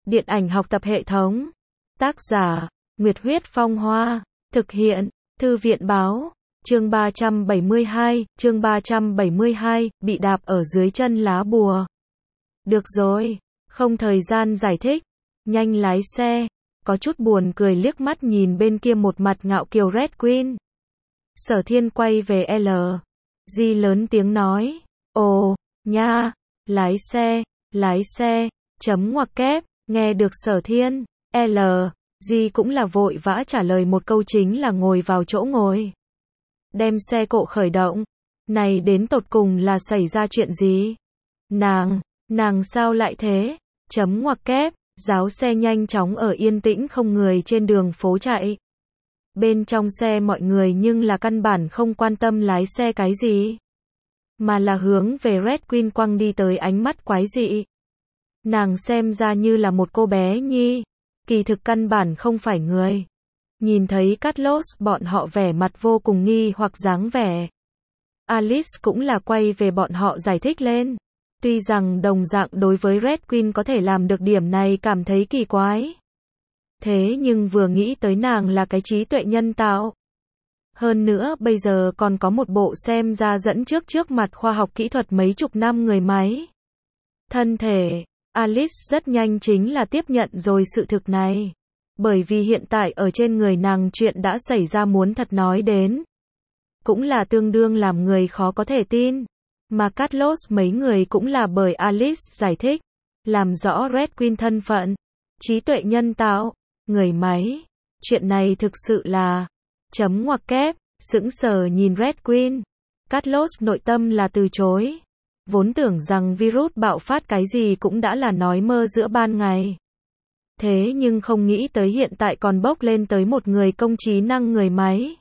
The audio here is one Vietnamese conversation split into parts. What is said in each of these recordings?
Điện ảnh học tập hệ thống. Tác giả, Nguyệt Huyết Phong Hoa. Thực hiện, Thư viện báo. Chương 372, bị đạp ở dưới chân lá bùa. Được rồi, không thời gian giải thích. Nhanh lái xe. Có chút buồn cười liếc mắt nhìn bên kia một mặt ngạo kiều Red Queen. Sở Thiên quay về L. Di lớn tiếng nói. Ồ, nha, lái xe, chấm ngoặc kép, nghe được Sở Thiên, L. Di cũng là vội vã trả lời một câu chính là ngồi vào chỗ ngồi. Đem xe cộ khởi động. Này đến tột cùng là xảy ra chuyện gì? Nàng sao lại thế? Chấm ngoặc kép, giáo xe nhanh chóng ở yên tĩnh không người trên đường phố chạy. Bên trong xe mọi người nhưng là căn bản không quan tâm lái xe cái gì, mà là hướng về Red Queen quăng đi tới ánh mắt quái dị. Nàng xem ra như là một cô bé nhi, kỳ thực căn bản không phải người. Nhìn thấy Carlos bọn họ vẻ mặt vô cùng nghi hoặc dáng vẻ. Alice cũng là quay về bọn họ giải thích lên. Tuy rằng đồng dạng đối với Red Queen có thể làm được điểm này cảm thấy kỳ quái. Thế nhưng vừa nghĩ tới nàng là cái trí tuệ nhân tạo. Hơn nữa bây giờ còn có một bộ xem ra dẫn trước mặt khoa học kỹ thuật mấy chục năm người máy. Thân thể, Alice rất nhanh chính là tiếp nhận rồi sự thực này. Bởi vì hiện tại ở trên người nàng chuyện đã xảy ra muốn thật nói đến. Cũng là tương đương làm người khó có thể tin. Mà Carlos mấy người cũng là bởi Alice giải thích. Làm rõ Red Queen thân phận. Trí tuệ nhân tạo, người máy. Chuyện này thực sự là... Chấm ngoặc kép, sững sờ nhìn Red Queen. Carlos nội tâm là từ chối. Vốn tưởng rằng virus bạo phát cái gì cũng đã là nói mơ giữa ban ngày. Thế nhưng không nghĩ tới hiện tại còn bốc lên tới một người công trí năng người máy.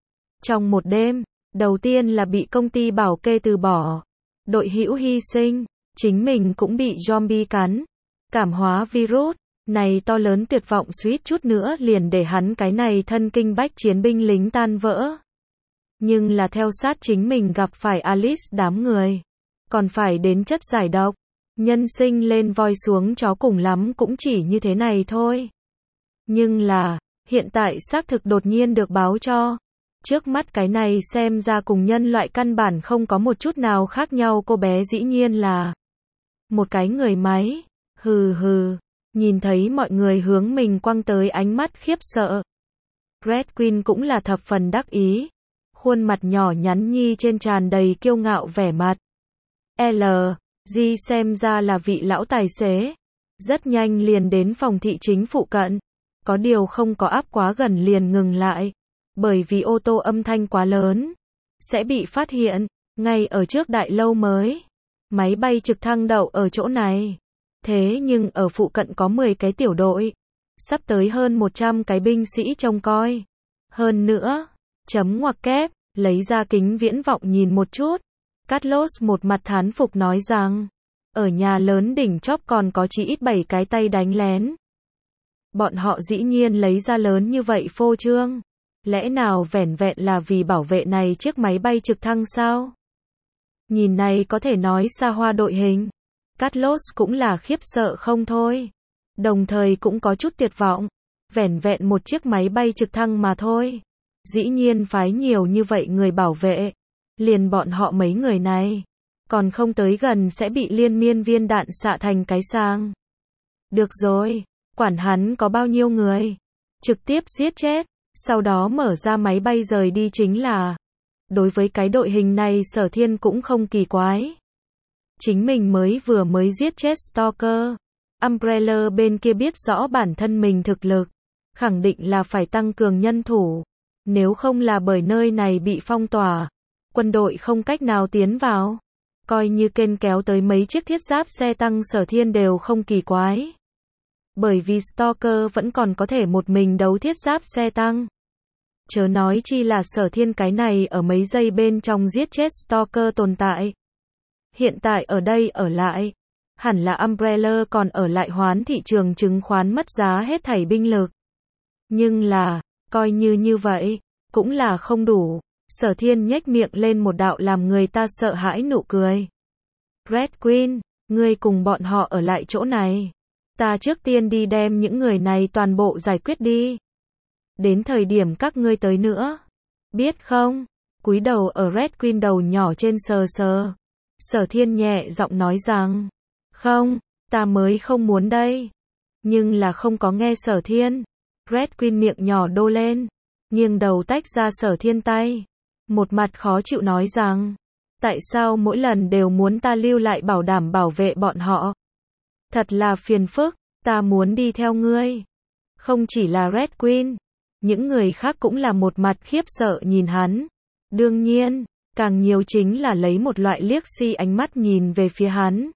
Trong một đêm, đầu tiên là bị công ty bảo kê từ bỏ. Đội hữu hy sinh, chính mình cũng bị zombie cắn. Cảm hóa virus, này to lớn tuyệt vọng suýt chút nữa liền để hắn cái này thân kinh bách chiến binh lính tan vỡ. Nhưng là theo sát chính mình gặp phải Alice đám người. Còn phải đến chất giải độc. Nhân sinh lên voi xuống chó cùng lắm cũng chỉ như thế này thôi. Nhưng là, hiện tại xác thực đột nhiên được báo cho. Trước mắt cái này xem ra cùng nhân loại căn bản không có một chút nào khác nhau, cô bé dĩ nhiên là một cái người máy. Hừ hừ, nhìn thấy mọi người hướng mình quăng tới ánh mắt khiếp sợ. Red Queen cũng là thập phần đắc ý. Khuôn mặt nhỏ nhắn nhi trên tràn đầy kiêu ngạo vẻ mặt. L. Di xem ra là vị lão tài xế. Rất nhanh liền đến phòng thị chính phụ cận. Có điều không có áp quá gần liền ngừng lại. Bởi vì ô tô âm thanh quá lớn. Sẽ bị phát hiện. Ngay ở trước đại lâu mới. Máy bay trực thăng đậu ở chỗ này. Thế nhưng ở phụ cận có 10 cái tiểu đội. Sắp tới hơn 100 cái binh sĩ trông coi. Hơn nữa. Chấm ngoặc kép. Lấy ra kính viễn vọng nhìn một chút. Carlos một mặt thán phục nói rằng, ở nhà lớn đỉnh chóp còn có chỉ ít 7 cái tay đánh lén. Bọn họ dĩ nhiên lấy ra lớn như vậy phô trương. Lẽ nào vẻn vẹn là vì bảo vệ này chiếc máy bay trực thăng sao? Nhìn này có thể nói xa hoa đội hình. Carlos cũng là khiếp sợ không thôi. Đồng thời cũng có chút tuyệt vọng. Vẻn vẹn một chiếc máy bay trực thăng mà thôi. Dĩ nhiên phái nhiều như vậy người bảo vệ. Liền bọn họ mấy người này, còn không tới gần sẽ bị liên miên viên đạn xạ thành cái sang. Được rồi, quản hắn có bao nhiêu người, trực tiếp giết chết, sau đó mở ra máy bay rời đi chính là. Đối với cái đội hình này Sở Thiên cũng không kỳ quái. Chính mình vừa mới giết chết Stalker. Umbrella bên kia biết rõ bản thân mình thực lực, khẳng định là phải tăng cường nhân thủ. Nếu không là bởi nơi này bị phong tỏa, quân đội không cách nào tiến vào. Coi như kênh kéo tới mấy chiếc thiết giáp xe tăng Sở Thiên đều không kỳ quái. Bởi vì Stalker vẫn còn có thể một mình đấu thiết giáp xe tăng. Chớ nói chi là Sở Thiên cái này ở mấy giây bên trong giết chết Stalker tồn tại. Hiện tại ở đây ở lại. Hẳn là Umbrella còn ở lại hoán thị trường chứng khoán mất giá hết thảy binh lực. Nhưng là, coi như vậy, cũng là không đủ. Sở Thiên nhếch miệng lên một đạo làm người ta sợ hãi nụ cười. Red Queen, ngươi cùng bọn họ ở lại chỗ này. Ta trước tiên đi đem những người này toàn bộ giải quyết đi. Đến thời điểm các ngươi tới nữa. Biết không? Cúi đầu ở Red Queen đầu nhỏ trên sờ sờ. Sở Thiên nhẹ giọng nói rằng. Không, ta mới không muốn đây. Nhưng là không có nghe Sở Thiên. Red Queen miệng nhỏ đô lên. Nghiêng đầu tách ra Sở Thiên tay. Một mặt khó chịu nói rằng. Tại sao mỗi lần đều muốn ta lưu lại bảo đảm bảo vệ bọn họ? Thật là phiền phức, ta muốn đi theo ngươi. Không chỉ là Red Queen, những người khác cũng là một mặt khiếp sợ nhìn hắn. Đương nhiên, càng nhiều chính là lấy một loại liếc si ánh mắt nhìn về phía hắn.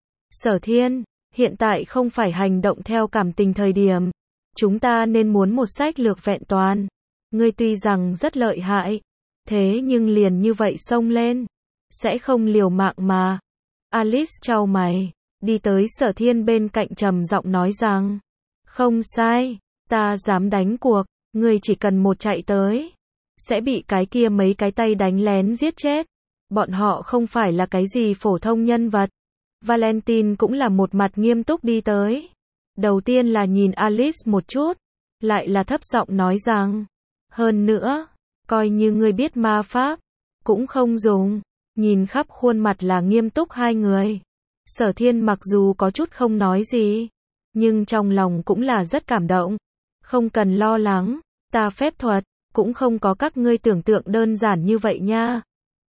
Sở Thiên, hiện tại không phải hành động theo cảm tình thời điểm. Chúng ta nên muốn một sách lược vẹn toàn. Ngươi tuy rằng rất lợi hại, thế nhưng liền như vậy xông lên. Sẽ không liều mạng mà. Alice chau mày, đi tới Sở Thiên bên cạnh trầm giọng nói rằng. Không sai, ta dám đánh cuộc, ngươi chỉ cần một chạy tới. Sẽ bị cái kia mấy cái tay đánh lén giết chết. Bọn họ không phải là cái gì phổ thông nhân vật. Valentine cũng là một mặt nghiêm túc đi tới. Đầu tiên là nhìn Alice một chút, lại là thấp giọng nói rằng. Hơn nữa, coi như ngươi biết ma pháp, cũng không dùng. Nhìn khắp khuôn mặt là nghiêm túc hai người. Sở Thiên mặc dù có chút không nói gì, nhưng trong lòng cũng là rất cảm động. Không cần lo lắng, ta phép thuật, cũng không có các ngươi tưởng tượng đơn giản như vậy nha.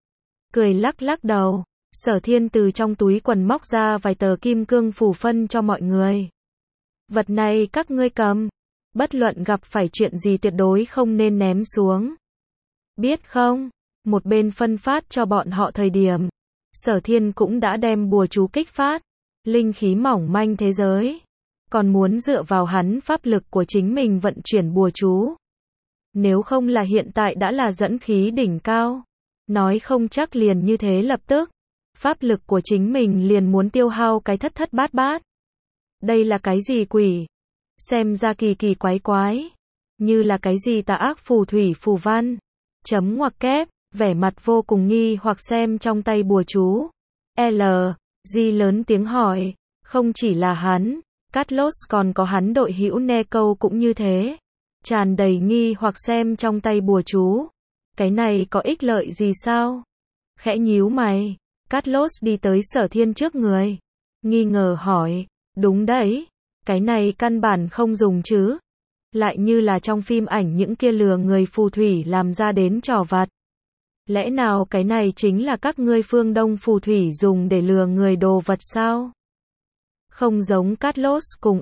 Cười lắc lắc đầu, Sở Thiên từ trong túi quần móc ra vài tờ kim cương phù phân cho mọi người. Vật này các ngươi cầm, bất luận gặp phải chuyện gì tuyệt đối không nên ném xuống. Biết không? Một bên phân phát cho bọn họ thời điểm, Sở Thiên cũng đã đem bùa chú kích phát, linh khí mỏng manh thế giới, còn muốn dựa vào hắn pháp lực của chính mình vận chuyển bùa chú. Nếu không là hiện tại đã là dẫn khí đỉnh cao, nói không chắc liền như thế lập tức, pháp lực của chính mình liền muốn tiêu hao cái thất thất bát bát. Đây là cái gì quỷ? Xem ra kỳ kỳ quái quái, như là cái gì tà ác phù thủy phù văn. Chấm ngoặc kép, vẻ mặt vô cùng nghi hoặc xem trong tay bùa chú. G lớn tiếng hỏi, không chỉ là hắn, Carlos còn có hắn đội hữu Neko cũng như thế. Tràn đầy nghi hoặc xem trong tay bùa chú. Cái này có ích lợi gì sao? Khẽ nhíu mày, Carlos đi tới Sở Thiên trước người. Nghi ngờ hỏi, đúng đấy, cái này căn bản không dùng chứ. Lại như là trong phim ảnh những kia lừa người phù thủy làm ra đến trò vặt. Lẽ nào cái này chính là các ngươi phương Đông phù thủy dùng để lừa người đồ vật sao? Không giống Carlos cùng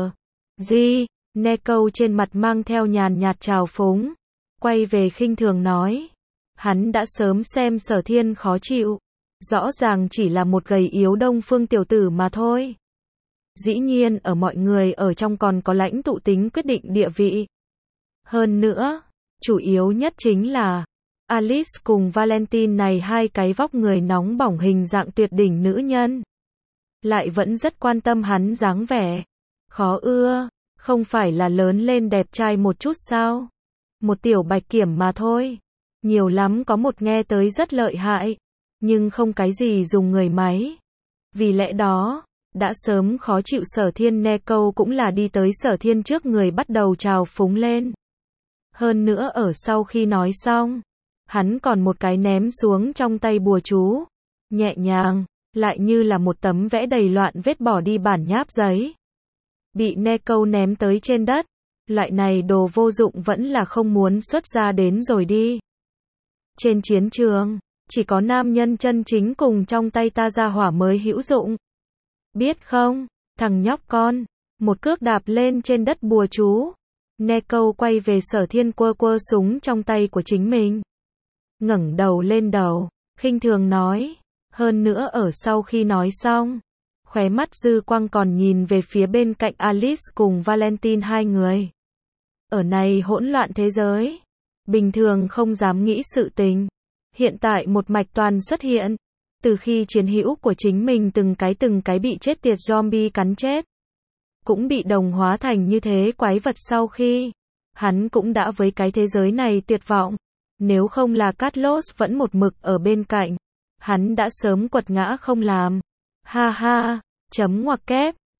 Neko trên mặt mang theo nhàn nhạt trào phúng. Quay về khinh thường nói. Hắn đã sớm xem Sở Thiên khó chịu. Rõ ràng chỉ là một gầy yếu đông phương tiểu tử mà thôi. Dĩ nhiên ở mọi người ở trong còn có lãnh tụ tính quyết định địa vị. Hơn nữa, chủ yếu nhất chính là Alice cùng Valentine này hai cái vóc người nóng bỏng hình dạng tuyệt đỉnh nữ nhân. Lại vẫn rất quan tâm hắn dáng vẻ. Khó ưa, không phải là lớn lên đẹp trai một chút sao? Một tiểu bạch kiểm mà thôi. Nhiều lắm có một nghe tới rất lợi hại, nhưng không cái gì dùng người máy. Vì lẽ đó, đã sớm khó chịu Sở Thiên Neko cũng là đi tới Sở Thiên trước người bắt đầu trào phúng lên. Hơn nữa ở sau khi nói xong, hắn còn một cái ném xuống trong tay bùa chú. Nhẹ nhàng, lại như là một tấm vẽ đầy loạn vết bỏ đi bản nháp giấy. Bị Neko ném tới trên đất. Loại này đồ vô dụng vẫn là không muốn xuất ra đến rồi đi. Trên chiến trường, chỉ có nam nhân chân chính cùng trong tay ta ra hỏa mới hữu dụng. Biết không, thằng nhóc con, một cước đạp lên trên đất bùa chú. Neko quay về Sở Thiên quơ quơ súng trong tay của chính mình. Ngẩng đầu lên đầu, khinh thường nói. Hơn nữa ở sau khi nói xong, khóe mắt dư quang còn nhìn về phía bên cạnh Alice cùng Valentine hai người. Ở này hỗn loạn thế giới, bình thường không dám nghĩ sự tình. Hiện tại một mạch toàn xuất hiện. Từ khi chiến hữu của chính mình từng cái bị chết tiệt zombie cắn chết, cũng bị đồng hóa thành như thế quái vật sau khi, hắn cũng đã với cái thế giới này tuyệt vọng. Nếu không là Carlos vẫn một mực ở bên cạnh, hắn đã sớm quật ngã không làm. Ha ha, chấm ngoặc kép,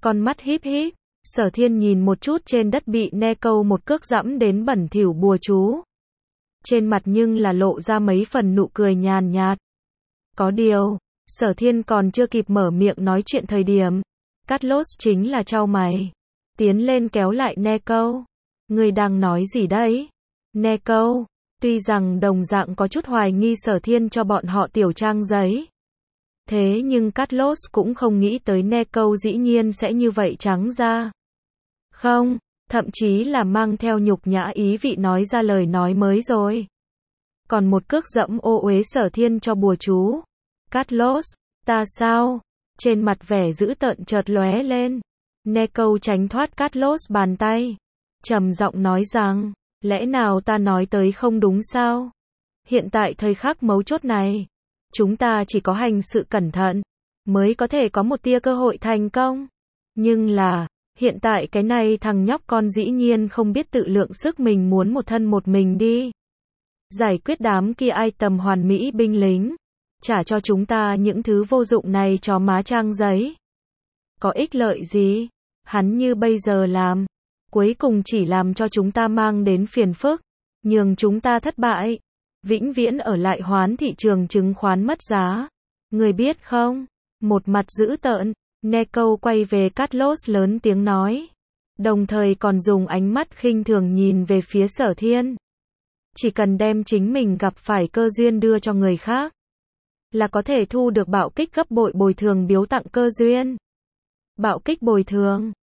Con mắt híp híp, Sở Thiên nhìn một chút trên đất bị Neko một cước dẫm đến bẩn thỉu bùa chú. Trên mặt nhưng là lộ ra mấy phần nụ cười nhàn nhạt. Có điều, Sở Thiên còn chưa kịp mở miệng nói chuyện thời điểm, Carlos chính là chau mày, tiến lên kéo lại Neko. Ngươi đang nói gì đấy? Neko, tuy rằng đồng dạng có chút hoài nghi Sở Thiên cho bọn họ tiểu trang giấy. Thế nhưng Carlos cũng không nghĩ tới Neko dĩ nhiên sẽ như vậy trắng ra. Không, thậm chí là mang theo nhục nhã ý vị nói ra lời nói mới rồi. Còn một cước dẫm ô uế Sở Thiên cho bùa chú. Carlos, ta sao? Trên mặt vẻ dữ tợn chợt lóe lên. Neko tránh thoát Carlos bàn tay, trầm giọng nói rằng, lẽ nào ta nói tới không đúng sao? Hiện tại thời khắc mấu chốt này, chúng ta chỉ có hành sự cẩn thận, mới có thể có một tia cơ hội thành công. Nhưng là, hiện tại cái này thằng nhóc con dĩ nhiên không biết tự lượng sức mình muốn một thân một mình đi giải quyết đám kia ai tầm hoàn mỹ binh lính, trả cho chúng ta những thứ vô dụng này cho má trang giấy. Có ích lợi gì? Hắn như bây giờ làm, cuối cùng chỉ làm cho chúng ta mang đến phiền phức, nhường chúng ta thất bại, vĩnh viễn ở lại Hoán thị trường chứng khoán mất giá. Người biết không? Một mặt dữ tợn, Neko quay về Carlos lớn tiếng nói, đồng thời còn dùng ánh mắt khinh thường nhìn về phía Sở Thiên. Chỉ cần đem chính mình gặp phải cơ duyên đưa cho người khác, là có thể thu được bạo kích gấp bội bồi thường biếu tặng cơ duyên. Bạo kích bồi thường.